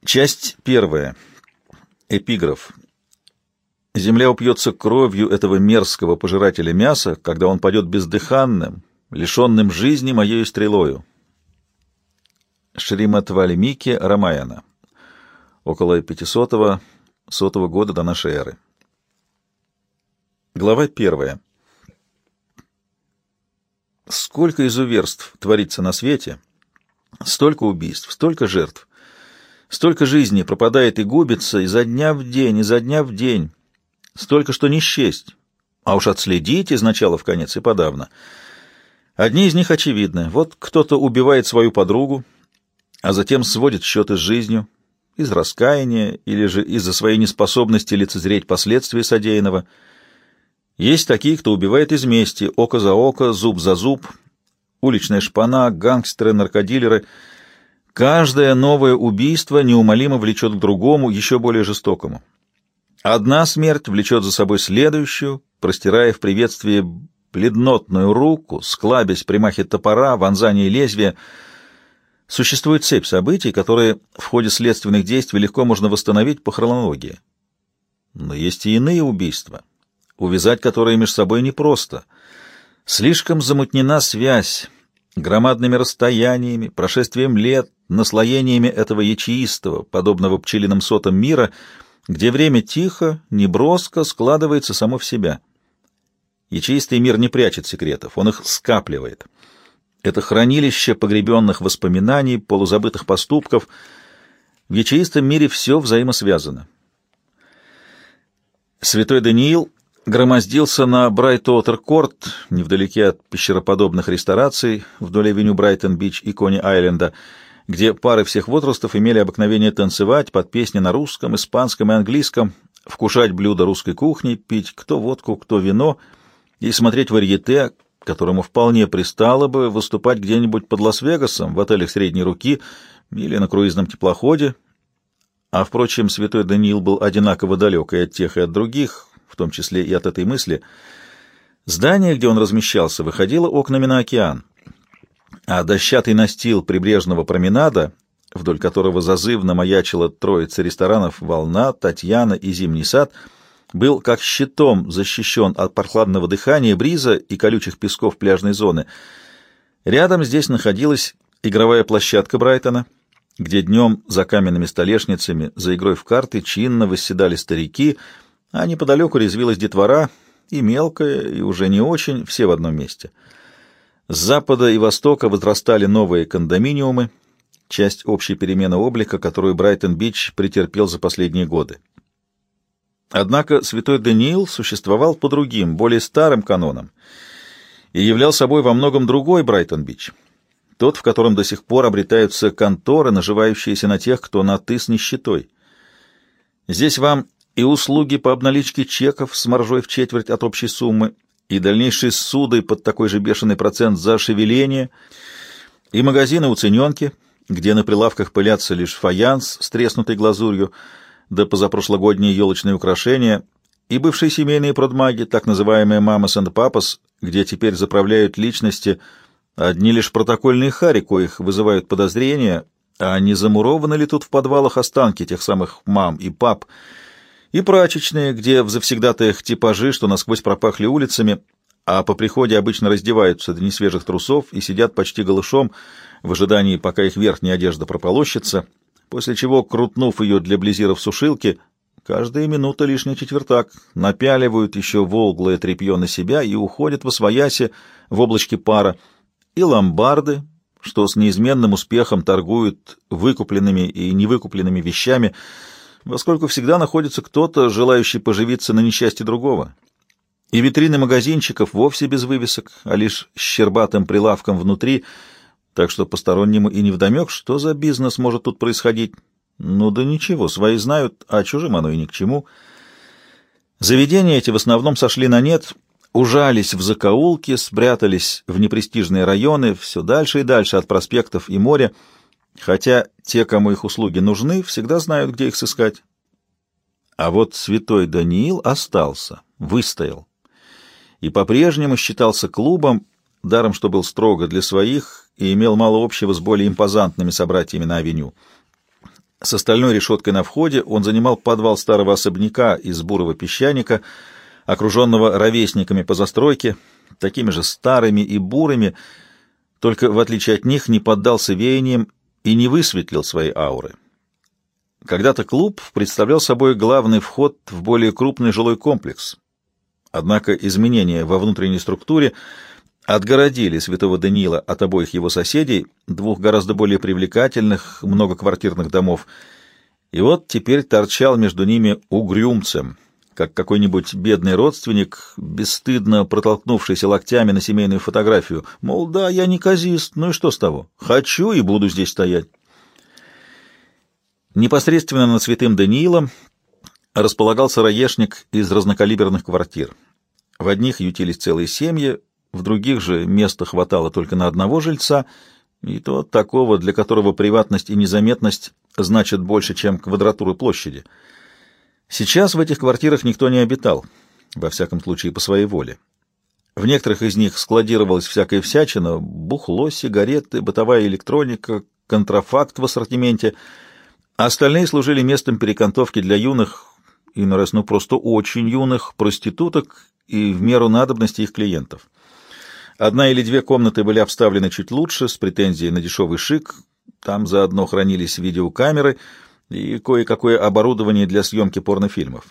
Часть первая. Эпиграф. Земля упьется кровью этого мерзкого пожирателя мяса, когда он падет бездыханным, лишенным жизни моею стрелою. Шримад Вальмики Рамаяна. Около 500-100 года до нашей эры. Глава первая. Сколько изуверств творится на свете, столько убийств, столько жертв. Столько жизней пропадает и губится изо дня в день, изо дня в день. Столько, что не счесть. А уж отследить из начала в конец и подавно. Одни из них очевидны. Вот кто-то убивает свою подругу, а затем сводит счеты с жизнью, из раскаяния или же из-за своей неспособности лицезреть последствия содеянного. Есть такие, кто убивает из мести, око за око, зуб за зуб, уличная шпана, гангстеры, наркодилеры. Каждое новое убийство неумолимо влечет к другому, еще более жестокому. Одна смерть влечет за собой следующую, простирая в приветствии бледнотную руку, склабясь при махе топора, вонзании лезвия. Существует цепь событий, которые в ходе следственных действий легко можно восстановить по хронологии. Но есть и иные убийства, увязать которые между собой непросто. Слишком замутнена связь громадными расстояниями, прошествием лет, наслоениями этого ячеистого, подобного пчелиным сотам мира, где время тихо, неброско складывается само в себя. Ячеистый мир не прячет секретов, он их скапливает. Это хранилище погребенных воспоминаний, полузабытых поступков. В ячеистом мире все взаимосвязано. Святой Даниил громоздился на Брайт-Уотер-Корт, невдалеке от пещероподобных рестораций, вдоль авеню Брайтон-Бич и Кони-Айленда, где пары всех возрастов имели обыкновение танцевать под песни на русском, испанском и английском, вкушать блюда русской кухни, пить кто водку, кто вино и смотреть варьете, которому вполне пристало бы выступать где-нибудь под Лас-Вегасом, в отелях средней руки или на круизном теплоходе. А, впрочем, святой Даниил был одинаково далек и от тех, и от других, в том числе и от этой мысли. Здание, где он размещался, выходило окнами на океан, а дощатый настил прибрежного променада, вдоль которого зазывно маячила троица ресторанов «Волна», «Татьяна» и «Зимний сад», был как щитом защищен от прохладного дыхания, бриза и колючих песков пляжной зоны. Рядом здесь находилась игровая площадка Брайтона, где днем за каменными столешницами, за игрой в карты чинно восседали старики, а неподалеку резвилась детвора, и мелкая, и уже не очень, все в одном месте. С запада и востока возрастали новые кондоминиумы, часть общей перемены облика, которую Брайтон-Бич претерпел за последние годы. Однако святой Даниил существовал по другим, более старым канонам и являл собой во многом другой Брайтон-Бич, тот, в котором до сих пор обретаются конторы, наживающиеся на тех, кто на «ты» с нищетой. Здесь вам и услуги по обналичке чеков с маржой в четверть от общей суммы, и дальнейшие суды под такой же бешеный процент за шевеление, и магазины-уцененки, где на прилавках пылятся лишь фаянс с треснутой глазурью, да позапрошлогодние елочные украшения, и бывшие семейные продмаги, так называемые «мамас энд папас», где теперь заправляют личности одни лишь протокольные хари, коих вызывают подозрения, а не замурованы ли тут в подвалах останки тех самых мам и пап, и прачечные, где в завсегдатаях типажи, что насквозь пропахли улицами, а по приходе обычно раздеваются до несвежих трусов и сидят почти голышом в ожидании, пока их верхняя одежда прополощется, после чего, крутнув ее для близиров сушилки, каждая минута лишний четвертак, напяливают еще волглое тряпье на себя и уходят восвояси в облачке пара, и ломбарды, что с неизменным успехом торгуют выкупленными и невыкупленными вещами, поскольку всегда находится кто-то, желающий поживиться на несчастье другого. И витрины магазинчиков вовсе без вывесок, а лишь с щербатым прилавком внутри, так что постороннему и невдомек, что за бизнес может тут происходить. Ну да ничего, свои знают, а чужим оно и ни к чему. Заведения эти в основном сошли на нет, ужались в закоулки, спрятались в непрестижные районы, все дальше и дальше от проспектов и моря, хотя те, кому их услуги нужны, всегда знают, где их сыскать. А вот святой Даниил остался, выстоял, и по-прежнему считался клубом, даром что был строго для своих и имел мало общего с более импозантными собратьями на авеню. С остальной решеткой на входе он занимал подвал старого особняка из бурого песчаника, окруженного ровесниками по застройке, такими же старыми и бурыми, только, в отличие от них, не поддался веяниям и не высветлил свои ауры. Когда-то клуб представлял собой главный вход в более крупный жилой комплекс. Однако изменения во внутренней структуре отгородили святого Даниила от обоих его соседей, двух гораздо более привлекательных многоквартирных домов, и вот теперь торчал между ними угрюмцем, как какой-нибудь бедный родственник, бесстыдно протолкнувшийся локтями на семейную фотографию. Мол, да, я неказист, ну и что с того? Хочу и буду здесь стоять. Непосредственно над святым Даниилом располагался раешник из разнокалиберных квартир. В одних ютились целые семьи, в других же места хватало только на одного жильца, и то такого, для которого приватность и незаметность значат больше, чем квадратура площади. Сейчас в этих квартирах никто не обитал, во всяком случае по своей воле. В некоторых из них складировалась всякая всячина: бухло, сигареты, бытовая электроника, контрафакт в ассортименте. Остальные служили местом перекантовки для юных, иной раз, просто очень юных проституток и в меру надобности их клиентов. Одна или две комнаты были обставлены чуть лучше, с претензией на дешевый шик. Там заодно хранились видеокамеры и кое-какое оборудование для съемки порнофильмов.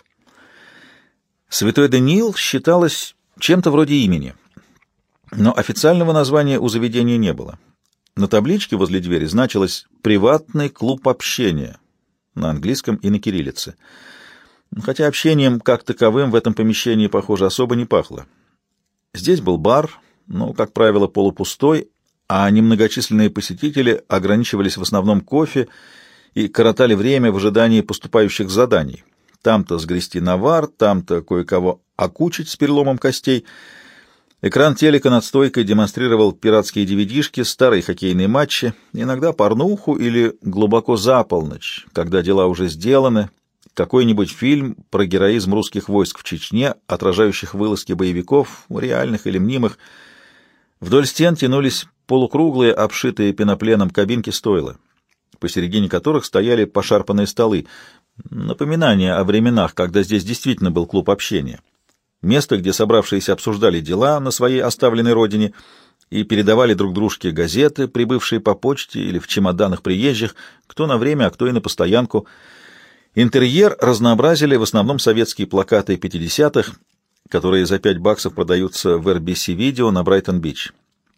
Святой Даниил считалось чем-то вроде имени, но официального названия у заведения не было. На табличке возле двери значилось «Приватный клуб общения» на английском и на кириллице. Хотя общением как таковым в этом помещении, похоже, особо не пахло. Здесь был бар, но, как правило, полупустой, а немногочисленные посетители ограничивались в основном кофе и коротали время в ожидании поступающих заданий. Там-то сгрести навар, там-то кое-кого окучить с переломом костей. Экран телека над стойкой демонстрировал пиратские DVD-шки, старые хоккейные матчи, иногда порнуху или глубоко за полночь, когда дела уже сделаны, какой-нибудь фильм про героизм русских войск в Чечне, отражающих вылазки боевиков, реальных или мнимых. Вдоль стен тянулись полукруглые, обшитые пенопленом кабинки стойла, посередине которых стояли пошарпанные столы, напоминание о временах, когда здесь действительно был клуб общения. Место, где собравшиеся обсуждали дела на своей оставленной родине и передавали друг дружке газеты, прибывшие по почте или в чемоданах приезжих, кто на время, а кто и на постоянку. Интерьер разнообразили в основном советские плакаты 50-х, которые за $5 продаются в RBC-видео на Брайтон-Бич.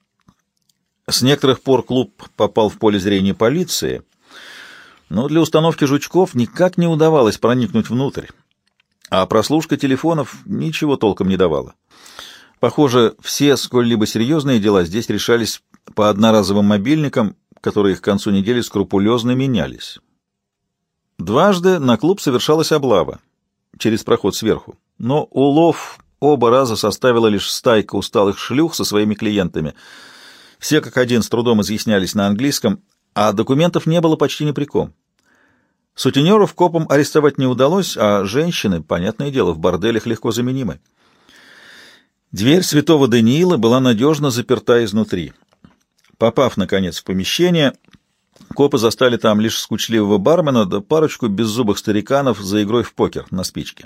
С некоторых пор клуб попал в поле зрения полиции, но для установки жучков никак не удавалось проникнуть внутрь, а прослушка телефонов ничего толком не давала. Похоже, все сколь-либо серьезные дела здесь решались по одноразовым мобильникам, которые к концу недели скрупулезно менялись. Дважды на клуб совершалась облава через проход сверху, но улов оба раза составила лишь стайка усталых шлюх со своими клиентами. Все как один с трудом изъяснялись на английском, а документов не было почти ни при ком. Сутенеров копам арестовать не удалось, а женщины, понятное дело, в борделях легко заменимы. Дверь святого Даниила была надежно заперта изнутри. Попав, наконец, в помещение, копы застали там лишь скучливого бармена да парочку беззубых стариканов за игрой в покер на спичке.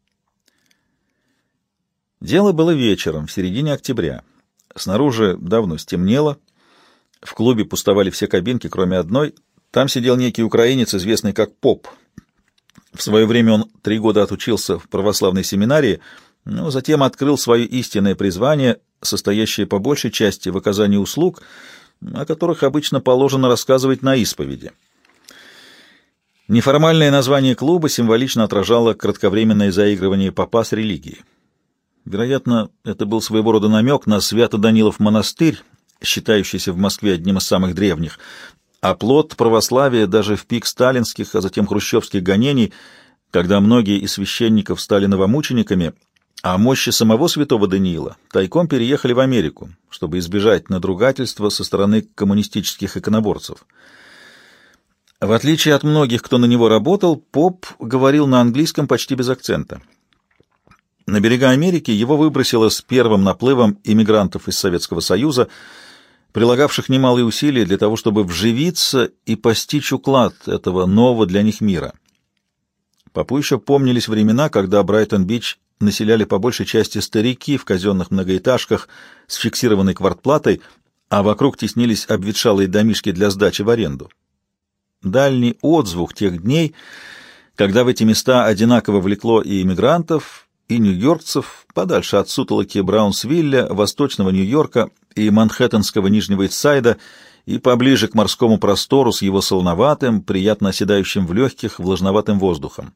Дело было вечером, в середине октября. Снаружи давно стемнело. В клубе пустовали все кабинки, кроме одной. Там сидел некий украинец, известный как Поп. В свое время он 3 года отучился в православной семинарии, но затем открыл свое истинное призвание, состоящее по большей части в оказании услуг, о которых обычно положено рассказывать на исповеди. Неформальное название клуба символично отражало кратковременное заигрывание попа с религией. Вероятно, это был своего рода намек на Свято-Данилов монастырь, считающийся в Москве одним из самых древних, а плод православия даже в пик сталинских, а затем хрущевских гонений, когда многие из священников стали новомучениками, а мощи самого святого Даниила тайком переехали в Америку, чтобы избежать надругательства со стороны коммунистических иконоборцев. В отличие от многих, кто на него работал, Поп говорил на английском почти без акцента. На берега Америки его выбросило с первым наплывом иммигрантов из Советского Союза. прилагавших немалые усилия для того, чтобы вживиться и постичь уклад этого нового для них мира. Попу еще помнились времена, когда Брайтон-Бич населяли по большей части старики в казенных многоэтажках с фиксированной квартплатой, а вокруг теснились обветшалые домишки для сдачи в аренду. Дальний отзвук тех дней, когда в эти места одинаково влекло и иммигрантов, и нью-йоркцев, подальше от сутолоки Браунсвилля, восточного Нью-Йорка и манхэттенского Нижнего Истсайда, и поближе к морскому простору с его солоноватым, приятно оседающим в легких, влажноватым воздухом.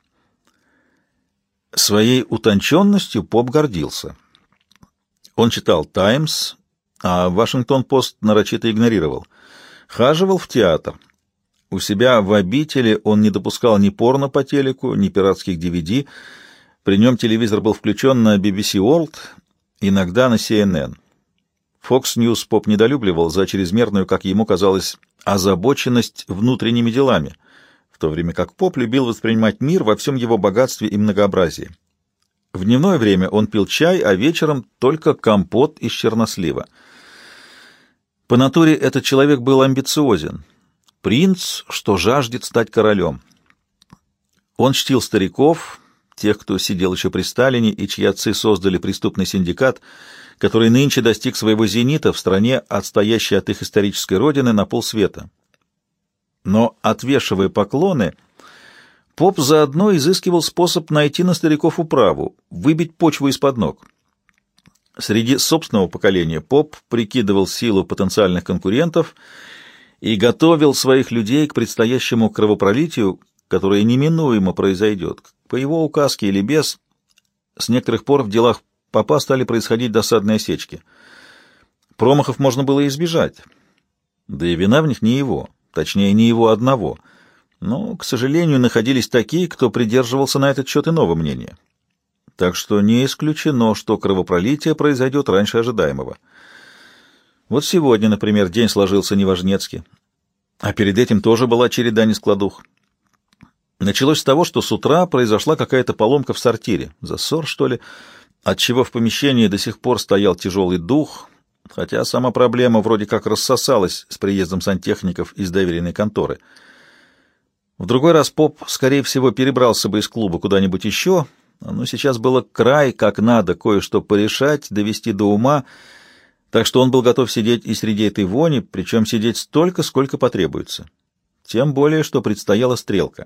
Своей утонченностью Поп гордился. Он читал «Таймс», а «Вашингтон-Пост» нарочито игнорировал. Хаживал в театр. У себя в обители он не допускал ни порно по телеку, ни пиратских DVD. При нем телевизор был включен на BBC World, иногда на CNN. Fox News Поп недолюбливал за чрезмерную, как ему казалось, озабоченность внутренними делами, в то время как Поп любил воспринимать мир во всем его богатстве и многообразии. В дневное время он пил чай, а вечером только компот из чернослива. По натуре этот человек был амбициозен. Принц, что жаждет стать королем. Он чтил стариков, тех, кто сидел еще при Сталине и чьи отцы создали преступный синдикат, который нынче достиг своего зенита в стране, отстоящей от их исторической родины на полсвета. Но, отвешивая поклоны, Поп заодно изыскивал способ найти на стариков управу, выбить почву из-под ног. Среди собственного поколения Поп прикидывал силу потенциальных конкурентов и готовил своих людей к предстоящему кровопролитию, которое неминуемо произойдет, по его указке или без. С некоторых пор в делах Попа стали происходить досадные осечки. Промахов можно было избежать, да и вина в них не его, точнее, не его одного. Но, к сожалению, находились такие, кто придерживался на этот счет иного мнения. Так что не исключено, что кровопролитие произойдет раньше ожидаемого. Вот сегодня, например, день сложился неважнецки, а перед этим тоже была череда нескладух. Началось с того, что с утра произошла какая-то поломка в сортире, засор, что ли, отчего в помещении до сих пор стоял тяжелый дух, хотя сама проблема вроде как рассосалась с приездом сантехников из доверенной конторы. В другой раз Поп, скорее всего, перебрался бы из клуба куда-нибудь еще, но сейчас было край, как надо кое-что порешать, довести до ума, так что он был готов сидеть и среди этой вони, причем сидеть столько, сколько потребуется. Тем более, что предстояла стрелка.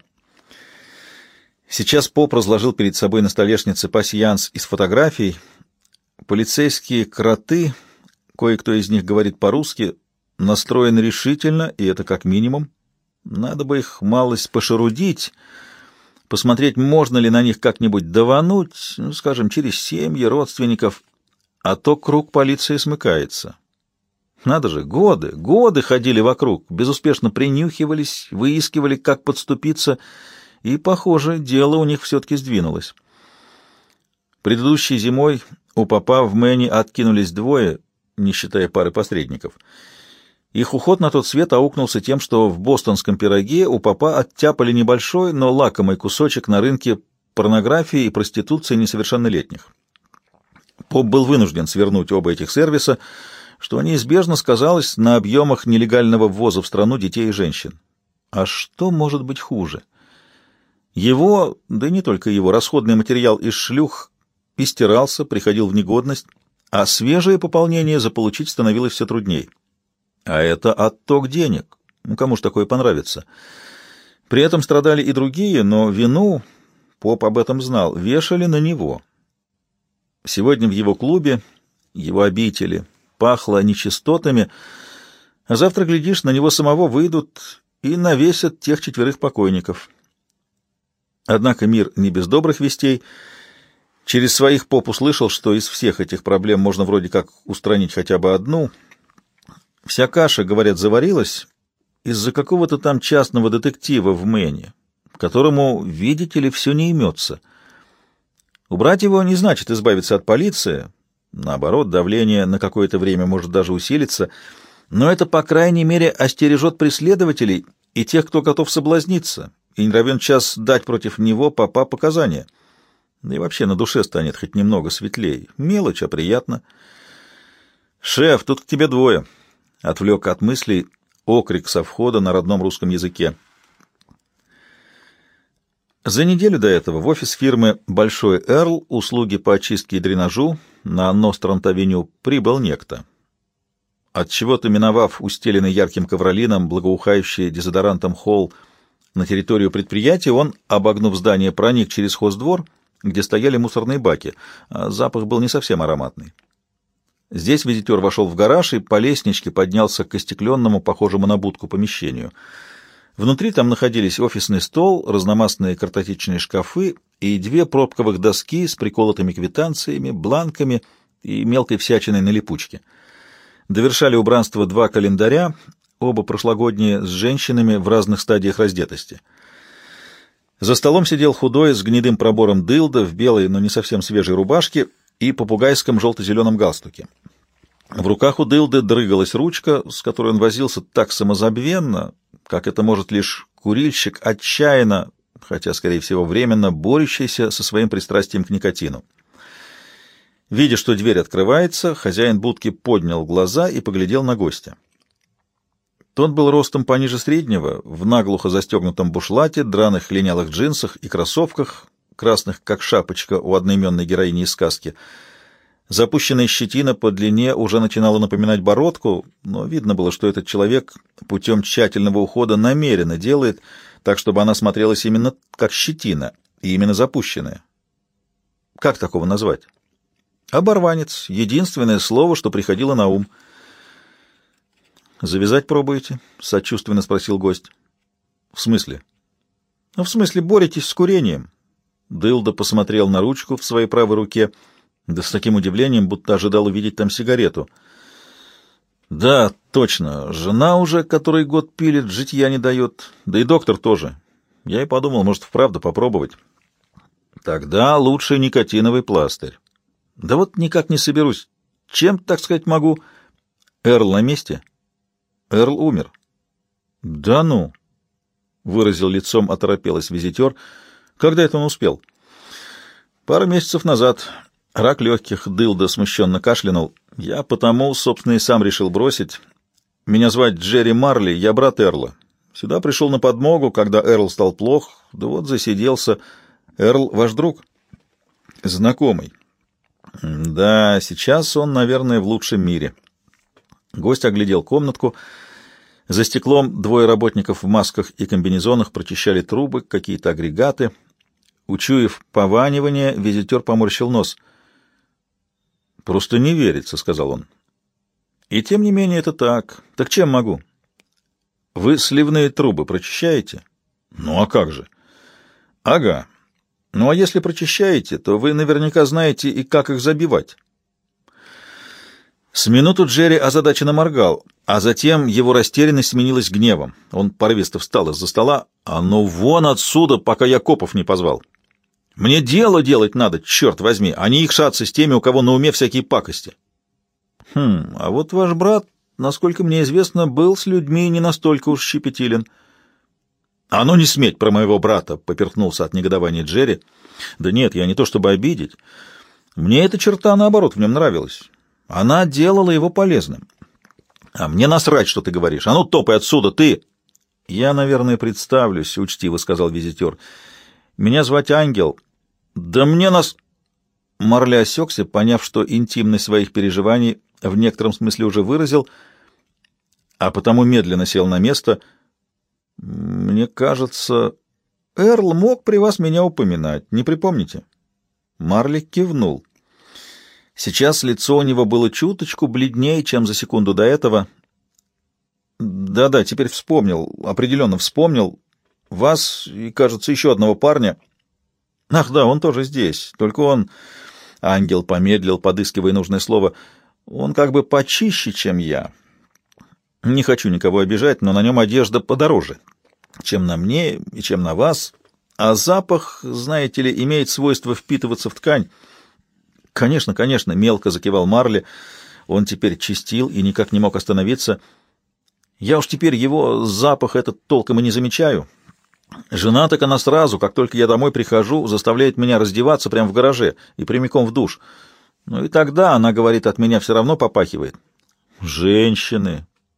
Сейчас Поп разложил перед собой на столешнице пасьянс из фотографий. Полицейские кроты, кое-кто из них говорит по-русски, настроены решительно, и это как минимум. Надо бы их малость пошерудить, посмотреть, можно ли на них как-нибудь давануть, скажем, через семьи, родственников, а то круг полиции смыкается. Надо же, годы ходили вокруг, безуспешно принюхивались, выискивали, как подступиться, и, похоже, дело у них все-таки сдвинулось. Предыдущей зимой у Попа в Мэне откинулись двое, не считая пары посредников. Их уход на тот свет аукнулся тем, что в бостонском пироге у Попа оттяпали небольшой, но лакомый кусочек на рынке порнографии и проституции несовершеннолетних. Поп был вынужден свернуть оба этих сервиса, что неизбежно сказалось на объемах нелегального ввоза в страну детей и женщин. А что может быть хуже? Его, да и не только его, расходный материал из шлюх истирался, приходил в негодность, а свежее пополнение заполучить становилось все трудней. А это отток денег. Кому ж такое понравится? При этом страдали и другие, но вину, Поп об этом знал, вешали на него. Сегодня в его клубе, его обители, пахло нечистотами, а завтра, глядишь, на него самого выйдут и навесят тех 4 покойников. Однако мир не без добрых вестей. Через своих Поп услышал, что из всех этих проблем можно вроде как устранить хотя бы одну. Вся каша, говорят, заварилась из-за какого-то там частного детектива в Мэне, которому, видите ли, все не имется. Убрать его не значит избавиться от полиции, наоборот, давление на какое-то время может даже усилиться, но это, по крайней мере, остережет преследователей и тех, кто готов соблазниться, и не равен час дать против него Попа показания. Да и вообще на душе станет хоть немного светлее. Мелочь, а приятно. «Шеф, тут к тебе 2. отвлек от мыслей окрик со входа на родном русском языке. За неделю до этого в офис фирмы «Большой Эрл» услуги по очистке и дренажу на Нострант-авеню прибыл некто. Отчего-то, миновав устеленный ярким ковролином, благоухающий дезодорантом холл на территорию предприятия, он, обогнув здание, проник через хоздвор, где стояли мусорные баки, а запах был не совсем ароматный. Здесь визитер вошел в гараж и по лестничке поднялся к остекленному, похожему на будку, помещению. Внутри там находились офисный стол, разномастные картотечные шкафы и 2 пробковых доски с приколотыми квитанциями, бланками и мелкой всячиной на липучке. Довершали убранство 2 календаря, оба прошлогодние, с женщинами в разных стадиях раздетости. За столом сидел худой, с гнедым пробором дылда в белой, но не совсем свежей рубашке и попугайском желто-зеленом галстуке. В руках у дылды дрыгалась ручка, с которой он возился так самозабвенно, как это может лишь курильщик, отчаянно, хотя, скорее всего, временно борющийся со своим пристрастием к никотину. Видя, что дверь открывается, хозяин будки поднял глаза и поглядел на гостя. Тот был ростом пониже среднего, в наглухо застегнутом бушлате, драных линялых джинсах и кроссовках, красных, как шапочка у одноименной героини из сказки. Запущенная щетина по длине уже начинала напоминать бородку, но видно было, что этот человек путем тщательного ухода намеренно делает так, чтобы она смотрелась именно как щетина и именно запущенная. Как такого назвать? Оборванец — единственное слово, что приходило на ум. «Завязать пробуете?» — сочувственно спросил гость. «В смысле?» «Ну, в смысле, боретесь с курением». Дылда посмотрел на ручку в своей правой руке, да с таким удивлением, будто ожидал увидеть там сигарету. «Да, точно. Жена уже который год пилит, житья не дает. Да и доктор тоже. Я и подумал, может, вправду попробовать. Тогда лучше никотиновый пластырь. Да вот никак не соберусь. Чем, так сказать, могу? Эрл на месте?» «Эрл умер». «Да ну!» — выразил лицом оторопелость визитер. «Когда это он успел?» «Пару месяцев назад. Рак легких», — дылда смущенно кашлянул. «Я потому, собственно, и сам решил бросить. Меня звать Джерри Марли, я брат Эрла. Сюда пришел на подмогу, когда Эрл стал плох. Да вот засиделся. Эрл ваш друг?» «Знакомый». «Да, сейчас он, наверное, в лучшем мире». Гость оглядел комнатку. За стеклом 2 работников в масках и комбинезонах прочищали трубы, какие-то агрегаты. Учуяв пованивание, визитер поморщил нос. «Просто не верится», — сказал он. «И тем не менее это так. Так чем могу?» «Вы сливные трубы прочищаете?» «Ну а как же?» «Ага. Ну а если прочищаете, то вы наверняка знаете и как их забивать». С минуту Джерри озадаченно моргал, а затем его растерянность сменилась гневом. Он порывисто встал из-за стола. «А ну вон отсюда, пока я копов не позвал! Мне дело делать надо, черт возьми, а не икшаться с теми, у кого на уме всякие пакости!» А вот ваш брат, насколько мне известно, был с людьми не настолько уж щепетилен». «А ну не сметь про моего брата!» — поперхнулся от негодования Джерри. «Да нет, я не то чтобы обидеть. Мне эта черта, наоборот, в нем нравилась. Она делала его полезным. А мне насрать, что ты говоришь. А ну топай отсюда, ты!» «Я, наверное, представлюсь», — учтиво сказал визитер. «Меня звать Ангел». «Да мне нас...» Марли осекся, поняв, что интимность своих переживаний в некотором смысле уже выразил, а потому медленно сел на место. «Мне кажется, Эрл мог при вас меня упоминать, не припомните?» Марли кивнул. Сейчас лицо у него было чуточку бледнее, чем за секунду до этого. «Да-да, теперь вспомнил, определенно вспомнил. Вас и, кажется, еще одного парня. Ах да, он тоже здесь, только он...» Ангел помедлил, подыскивая нужное слово. «Он как бы почище, чем я. Не хочу никого обижать, но на нем одежда подороже, чем на мне и чем на вас. А запах, знаете ли, имеет свойство впитываться в ткань». «Конечно, конечно», — мелко закивал Марли. Он теперь чистил и никак не мог остановиться. «Я уж теперь его запах этот толком и не замечаю. Жена так она сразу, как только я домой прихожу, заставляет меня раздеваться прямо в гараже и прямиком в душ. Ну и тогда, она говорит, от меня все равно попахивает». «Женщины»,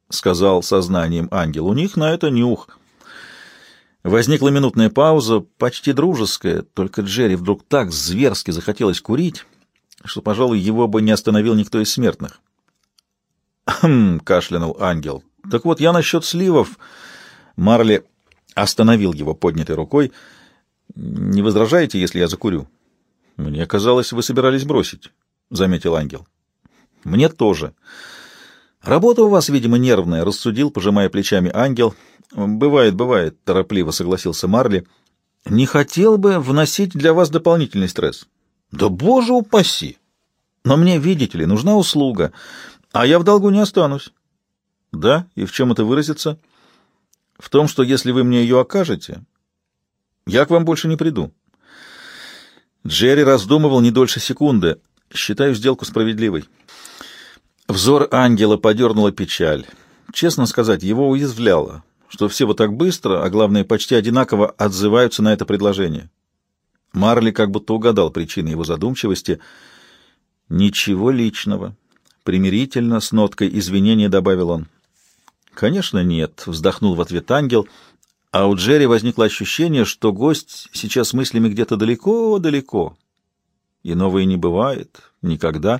— сказал сознанием ангел. — У них на это нюх. Возникла минутная пауза, почти дружеская, только Джерри вдруг так зверски захотелось курить, что, пожалуй, его бы не остановил никто из смертных. «Хм», — кашлянул ангел. «Так вот, я насчет сливов». Марли остановил его поднятой рукой. «Не возражаете, если я закурю?» «Мне казалось, вы собирались бросить», — заметил ангел. «Мне тоже». «Работа у вас, видимо, нервная», — рассудил, пожимая плечами ангел. «Бывает, бывает», — торопливо согласился Марли. «Не хотел бы вносить для вас дополнительный стресс». «Да, боже упаси! Но мне, видите ли, нужна услуга, а я в долгу не останусь». «Да? И в чем это выразится?» «В том, что если вы мне ее окажете, я к вам больше не приду». Джерри раздумывал не дольше секунды. «Считаю сделку справедливой». Взор ангела подернула печаль. Честно сказать, его уязвляло, что все вот так быстро, а главное, почти одинаково отзываются на это предложение. Марли как будто угадал причины его задумчивости. «Ничего личного», — примирительно, с ноткой извинения добавил он. «Конечно, нет», — вздохнул в ответ ангел, а у Джерри возникло ощущение, что гость сейчас мыслями где-то далеко-далеко. Иного и не бывает, никогда.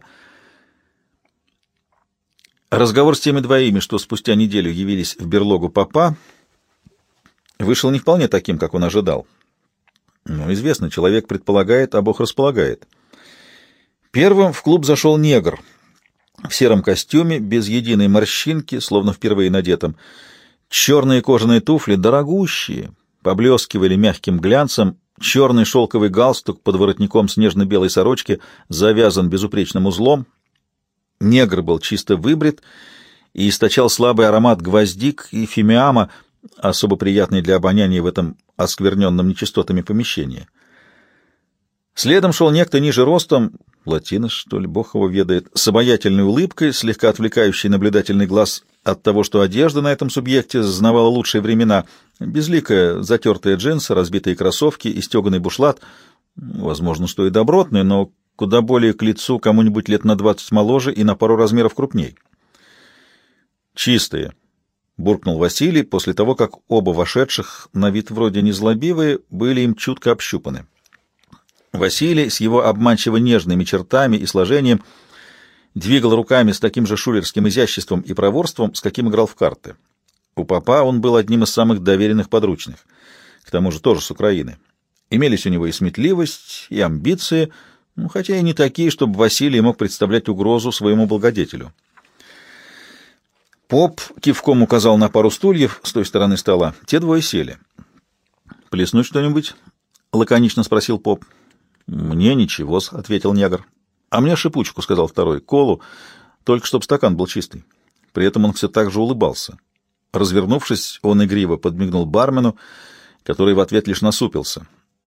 Разговор с теми двоими, что спустя неделю явились в берлогу папа, вышел не вполне таким, как он ожидал. Но известно, человек предполагает, а Бог располагает. Первым в клуб зашел негр в сером костюме, без единой морщинки, словно впервые надетом. Черные кожаные туфли, дорогущие, поблескивали мягким глянцем, черный шелковый галстук под воротником снежно-белой сорочки завязан безупречным узлом. Негр был чисто выбрит и источал слабый аромат гвоздик и фимиама, особо приятный для обоняния в этом оскверненном нечистотами помещении. Следом шел некто ниже ростом, латинос, что ли, бог его ведает, с обаятельной улыбкой, слегка отвлекающей наблюдательный глаз от того, что одежда на этом субъекте знавала лучшие времена, безликая затертые джинсы, разбитые кроссовки и стеганый бушлат, возможно, что и добротный, но куда более к лицу кому-нибудь лет на 20 моложе и на пару размеров крупней. «Чистые», — буркнул Василий после того, как оба вошедших, на вид вроде незлобивые, были им чутко общупаны. Василий с его обманчиво нежными чертами и сложением двигал руками с таким же шулерским изяществом и проворством, с каким играл в карты. У папа он был одним из самых доверенных подручных, к тому же тоже с Украины. Имелись у него и сметливость, и амбиции, хотя и не такие, чтобы Василий мог представлять угрозу своему благодетелю. Поп кивком указал на пару стульев с той стороны стола. Те двое сели. «Плеснуть что-нибудь?» — лаконично спросил поп. «Мне ничего», — ответил негр. «А мне шипучку», — сказал второй, — «колу, только чтоб стакан был чистый». При этом он все так же улыбался. Развернувшись, он игриво подмигнул бармену, который в ответ лишь насупился.